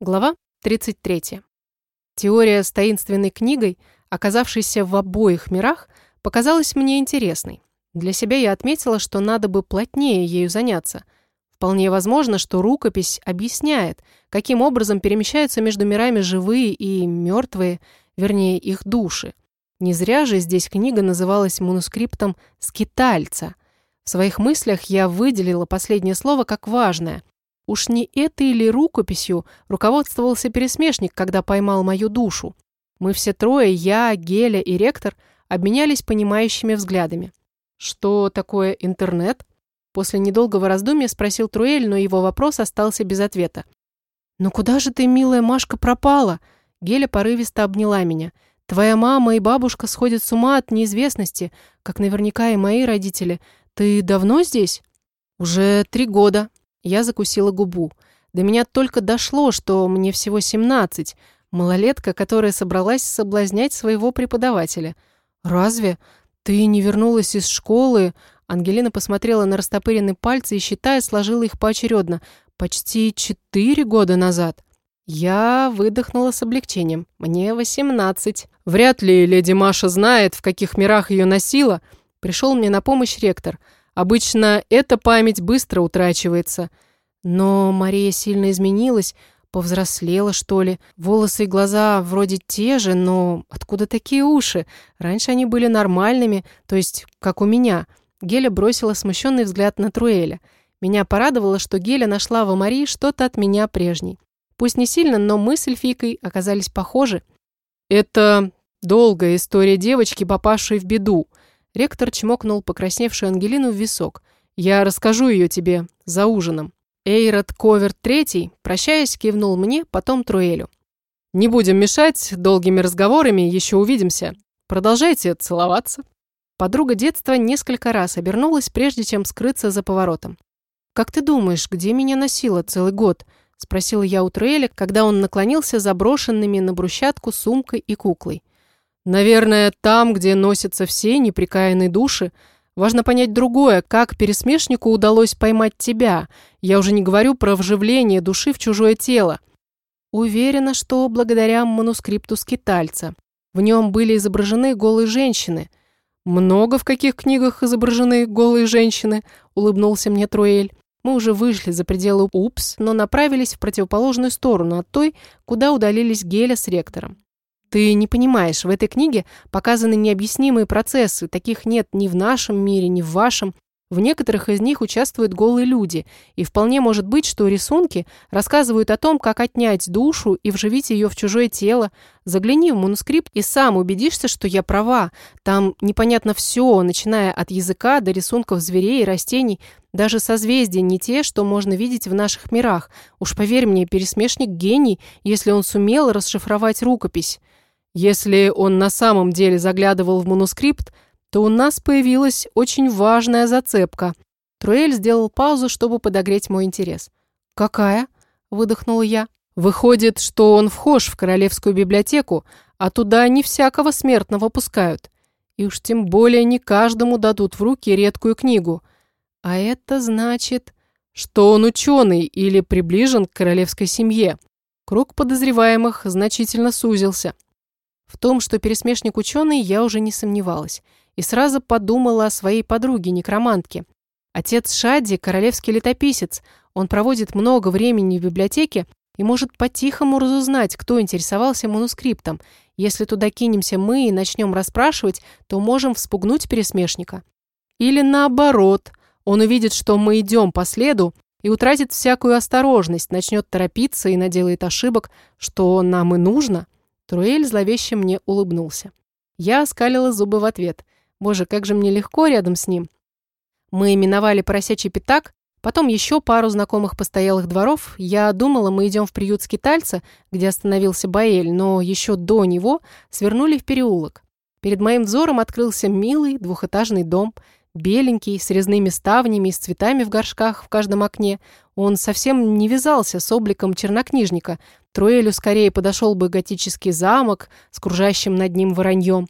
Глава 33. Теория с таинственной книгой, оказавшейся в обоих мирах, показалась мне интересной. Для себя я отметила, что надо бы плотнее ею заняться. Вполне возможно, что рукопись объясняет, каким образом перемещаются между мирами живые и мертвые, вернее, их души. Не зря же здесь книга называлась манускриптом «Скитальца». В своих мыслях я выделила последнее слово как важное. Уж не этой ли рукописью руководствовался пересмешник, когда поймал мою душу? Мы все трое, я, Геля и ректор, обменялись понимающими взглядами. «Что такое интернет?» После недолгого раздумья спросил Труэль, но его вопрос остался без ответа. «Ну куда же ты, милая Машка, пропала?» Геля порывисто обняла меня. «Твоя мама и бабушка сходят с ума от неизвестности, как наверняка и мои родители. Ты давно здесь?» «Уже 3 года». Я закусила губу. До меня только дошло, что мне всего 17. Малолетка, которая собралась соблазнять своего преподавателя. «Разве? Ты не вернулась из школы?» Ангелина посмотрела на растопыренные пальцы и, считая, сложила их поочередно. «Почти 4 года назад». Я выдохнула с облегчением. Мне 18. Вряд ли леди Маша знает, в каких мирах ее носила. Пришел мне на помощь ректор. Обычно эта память быстро утрачивается. Но Мария сильно изменилась, повзрослела, что ли. Волосы и глаза вроде те же, но откуда такие уши? Раньше они были нормальными, то есть как у меня. Геля бросила смущенный взгляд на Труэля. Меня порадовало, что Геля нашла в Марии что-то от меня прежней. Пусть не сильно, но мы с эльфийкой оказались похожи. Это долгая история девочки, попавшей в беду. Ректор чмокнул покрасневшую Ангелину в висок. «Я расскажу ее тебе за ужином». Эйрот Коверт III, прощаясь, кивнул мне, потом Труэлю. «Не будем мешать долгими разговорами, еще увидимся. Продолжайте целоваться». Подруга детства несколько раз обернулась, прежде чем скрыться за поворотом. «Как ты думаешь, где меня носило целый год?» – спросила я у Труэля, когда он наклонился за брошенными на брусчатку сумкой и куклой. «Наверное, там, где носятся все непрекаянные души. Важно понять другое, как пересмешнику удалось поймать тебя. Я уже не говорю про вживление души в чужое тело. Уверена, что благодаря манускрипту скитальца. В нем были изображены голые женщины». «Много в каких книгах изображены голые женщины?» – улыбнулся мне Труэль. Мы уже вышли за пределы «Упс», но направились в противоположную сторону от той, куда удалились Геля с ректором. «Ты не понимаешь, в этой книге показаны необъяснимые процессы, таких нет ни в нашем мире, ни в вашем. В некоторых из них участвуют голые люди, и вполне может быть, что рисунки рассказывают о том, как отнять душу и вживить ее в чужое тело. Загляни в манускрипт и сам убедишься, что я права. Там непонятно все, начиная от языка до рисунков зверей и растений. Даже созвездия не те, что можно видеть в наших мирах. Уж поверь мне, пересмешник гений, если он сумел расшифровать рукопись. Если он на самом деле заглядывал в манускрипт, то у нас появилась очень важная зацепка». Труэль сделал паузу, чтобы подогреть мой интерес. «Какая?» – выдохнула я. «Выходит, что он вхож в королевскую библиотеку, а туда не всякого смертного пускают. И уж тем более не каждому дадут в руки редкую книгу. А это значит, что он ученый или приближен к королевской семье. Круг подозреваемых значительно сузился». В том, что пересмешник ученый, я уже не сомневалась. И сразу подумала о своей подруге-некромантке. Отец Шадди – королевский летописец. Он проводит много времени в библиотеке и может по-тихому разузнать, кто интересовался манускриптом. Если туда кинемся мы и начнем расспрашивать, то можем вспугнуть пересмешника. Или наоборот, он увидит, что мы идем по следу и утратит всякую осторожность, начнет торопиться и наделает ошибок, что нам и нужно. Труэль зловеще мне улыбнулся. Я оскалила зубы в ответ. Боже, как же мне легко рядом с ним. Мы миновали поросячий пятак, потом еще пару знакомых постоялых дворов. Я думала, мы идем в приют скитальца, где остановился Баэль, но еще до него свернули в переулок. Перед моим взором открылся милый двухэтажный дом, беленький, с резными ставнями и с цветами в горшках в каждом окне. Он совсем не вязался с обликом чернокнижника. Труэлю скорее подошел бы готический замок с кружащим над ним вороньем.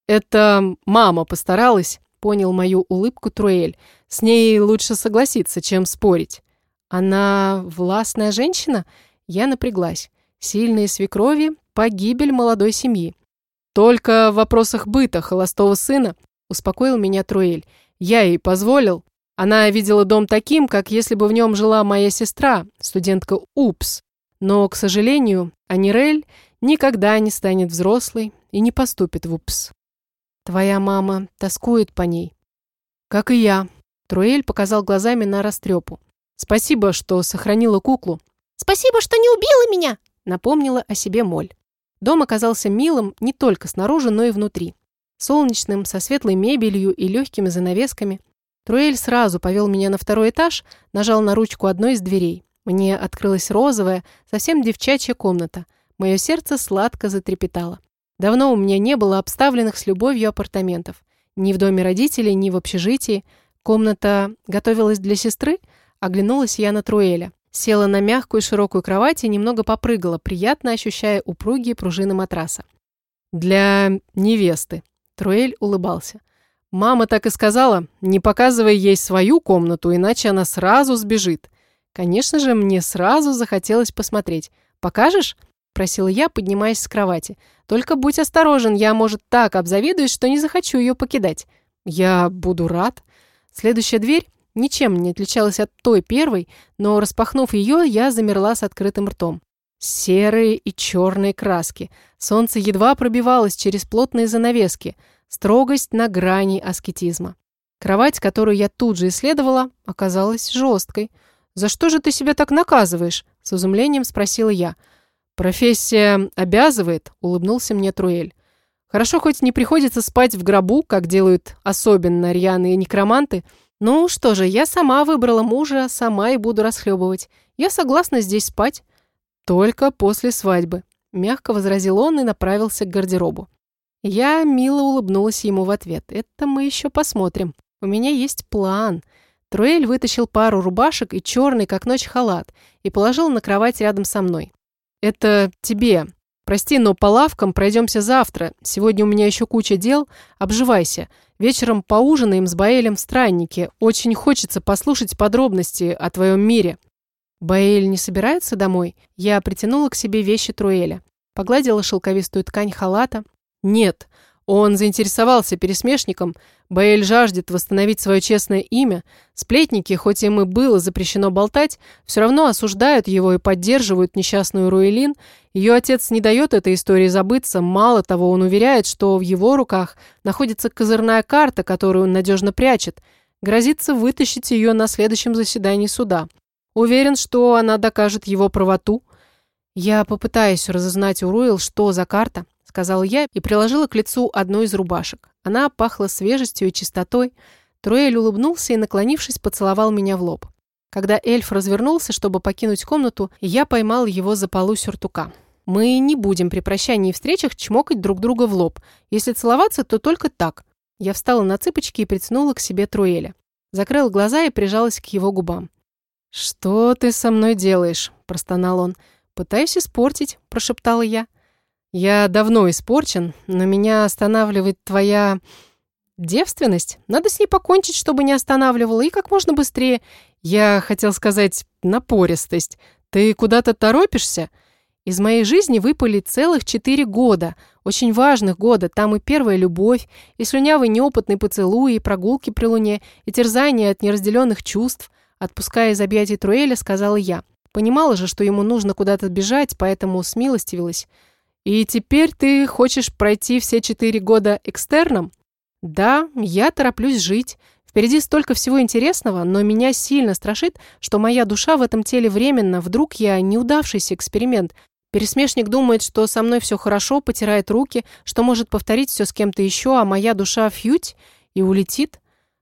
«Это мама постаралась», — понял мою улыбку Труэль. «С ней лучше согласиться, чем спорить». «Она властная женщина?» Я напряглась. Сильные свекрови – погибель молодой семьи. Только в вопросах быта холостого сына успокоил меня Труэль. Я ей позволил. Она видела дом таким, как если бы в нем жила моя сестра, студентка УПС. Но, к сожалению, Анирель никогда не станет взрослой и не поступит в УПС. Твоя мама тоскует по ней. Как и я. Труэль показал глазами на растрепу. Спасибо, что сохранила куклу. Спасибо, что не убила меня, напомнила о себе Моль. Дом оказался милым не только снаружи, но и внутри. Солнечным, со светлой мебелью и легкими занавесками. Труэль сразу повел меня на второй этаж, нажал на ручку одной из дверей. Мне открылась розовая, совсем девчачья комната. Мое сердце сладко затрепетало. Давно у меня не было обставленных с любовью апартаментов. Ни в доме родителей, ни в общежитии. Комната готовилась для сестры? Оглянулась я на Труэля. Села на мягкую широкую кровать и немного попрыгала, приятно ощущая упругие пружины матраса. «Для невесты», — Труэль улыбался. «Мама так и сказала, не показывай ей свою комнату, иначе она сразу сбежит». Конечно же, мне сразу захотелось посмотреть. «Покажешь?» — просила я, поднимаясь с кровати. «Только будь осторожен, я, может, так обзавидуюсь, что не захочу ее покидать». «Я буду рад». Следующая дверь ничем не отличалась от той первой, но, распахнув ее, я замерла с открытым ртом. Серые и черные краски. Солнце едва пробивалось через плотные занавески. Строгость на грани аскетизма. Кровать, которую я тут же исследовала, оказалась жесткой. «За что же ты себя так наказываешь?» — с изумлением спросила я. «Профессия обязывает», — улыбнулся мне Труэль. «Хорошо, хоть не приходится спать в гробу, как делают особенно рьяные некроманты. Ну что же, я сама выбрала мужа, сама и буду расхлебывать. Я согласна здесь спать». «Только после свадьбы», — мягко возразил он и направился к гардеробу. Я мило улыбнулась ему в ответ. «Это мы еще посмотрим. У меня есть план». Труэль вытащил пару рубашек и черный, как ночь, халат и положил на кровать рядом со мной. «Это тебе. Прости, но по лавкам пройдемся завтра. Сегодня у меня еще куча дел. Обживайся. Вечером поужинаем с Баэлем в Страннике. Очень хочется послушать подробности о твоем мире». «Баэль не собирается домой?» Я притянула к себе вещи Труэля. Погладила шелковистую ткань халата. «Нет, он заинтересовался пересмешником. Баэль жаждет восстановить свое честное имя. Сплетники, хоть им и было запрещено болтать, все равно осуждают его и поддерживают несчастную Руэлин. Ее отец не дает этой истории забыться. Мало того, он уверяет, что в его руках находится козырная карта, которую он надежно прячет. Грозится вытащить ее на следующем заседании суда. Уверен, что она докажет его правоту». «Я попытаюсь разузнать у Руэл, что за карта», — сказала я и приложила к лицу одну из рубашек. Она пахла свежестью и чистотой. Труэль улыбнулся и, наклонившись, поцеловал меня в лоб. Когда эльф развернулся, чтобы покинуть комнату, я поймал его за полу сюртука. «Мы не будем при прощании и встречах чмокать друг друга в лоб. Если целоваться, то только так». Я встала на цыпочки и притянула к себе Труэля. Закрыла глаза и прижалась к его губам. «Что ты со мной делаешь?» – простонал он. «Пытаюсь испортить», – прошептала я. «Я давно испорчен, но меня останавливает твоя девственность. Надо с ней покончить, чтобы не останавливала, и как можно быстрее. Я хотел сказать напористость. Ты куда-то торопишься? Из моей жизни выпали целых 4 года, очень важных года. Там и первая любовь, и слюнявый неопытный поцелуй, и прогулки при луне, и терзание от неразделенных чувств». Отпуская из объятий Труэля, сказала я. Понимала же, что ему нужно куда-то бежать, поэтому смилостивилась. «И теперь ты хочешь пройти все 4 года экстерном?» «Да, я тороплюсь жить. Впереди столько всего интересного, но меня сильно страшит, что моя душа в этом теле временно. Вдруг я неудавшийся эксперимент. Пересмешник думает, что со мной все хорошо, потирает руки, что может повторить все с кем-то еще, а моя душа фьють и улетит.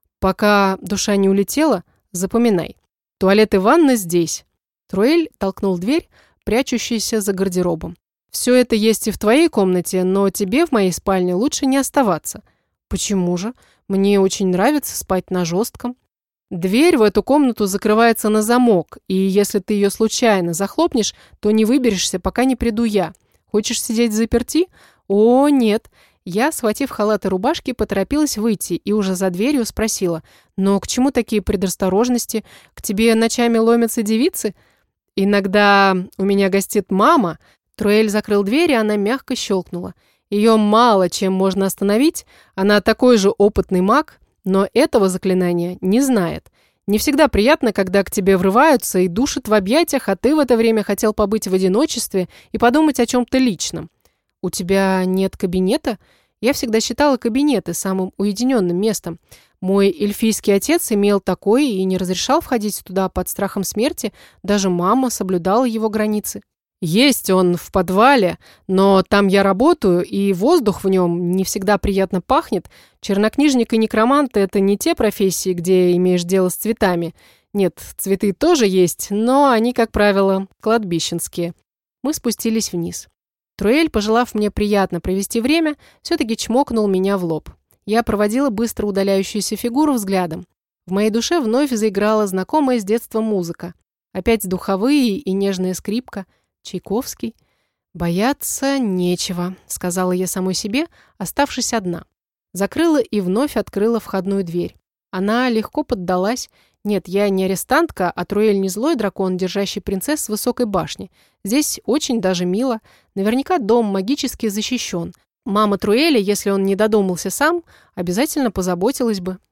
Пока душа не улетела, запоминай. Туалет и ванна здесь». Труэль толкнул дверь, прячущуюся за гардеробом. «Все это есть и в твоей комнате, но тебе в моей спальне лучше не оставаться». «Почему же? Мне очень нравится спать на жестком». «Дверь в эту комнату закрывается на замок, и если ты ее случайно захлопнешь, то не выберешься, пока не приду я. Хочешь сидеть взаперти? О, нет». Я, схватив халат и рубашки, поторопилась выйти и уже за дверью спросила: «Но к чему такие предосторожности? К тебе ночами ломятся девицы?» «Иногда у меня гостит мама. Труэль закрыл дверь, и она мягко щелкнула. Ее мало чем можно остановить, она такой же опытный маг, но этого заклинания не знает. Не всегда приятно, когда к тебе врываются и душат в объятиях, а ты в это время хотел побыть в одиночестве и подумать о чем-то личном. «У тебя нет кабинета?» Я всегда считала кабинеты самым уединенным местом. Мой эльфийский отец имел такой и не разрешал входить туда под страхом смерти, даже мама соблюдала его границы. Есть он в подвале, но там я работаю, и воздух в нем не всегда приятно пахнет. Чернокнижник и некромант – это не те профессии, где имеешь дело с цветами. Нет, цветы тоже есть, но они, как правило, кладбищенские. Мы спустились вниз. Труэль, пожелав мне приятно провести время, все-таки чмокнул меня в лоб. Я проводила быстро удаляющуюся фигуру взглядом. В моей душе вновь заиграла знакомая с детства музыка. Опять духовые и нежная скрипка. Чайковский. «Бояться нечего», — сказала я самой себе, оставшись одна. Закрыла и вновь открыла входную дверь. Она легко поддалась. Нет, я не арестантка, а Труэль не злой дракон, держащий принцесс с высокой башни. Здесь очень даже мило. Наверняка дом магически защищен. Мама Труэля, если он не додумался сам, обязательно позаботилась бы.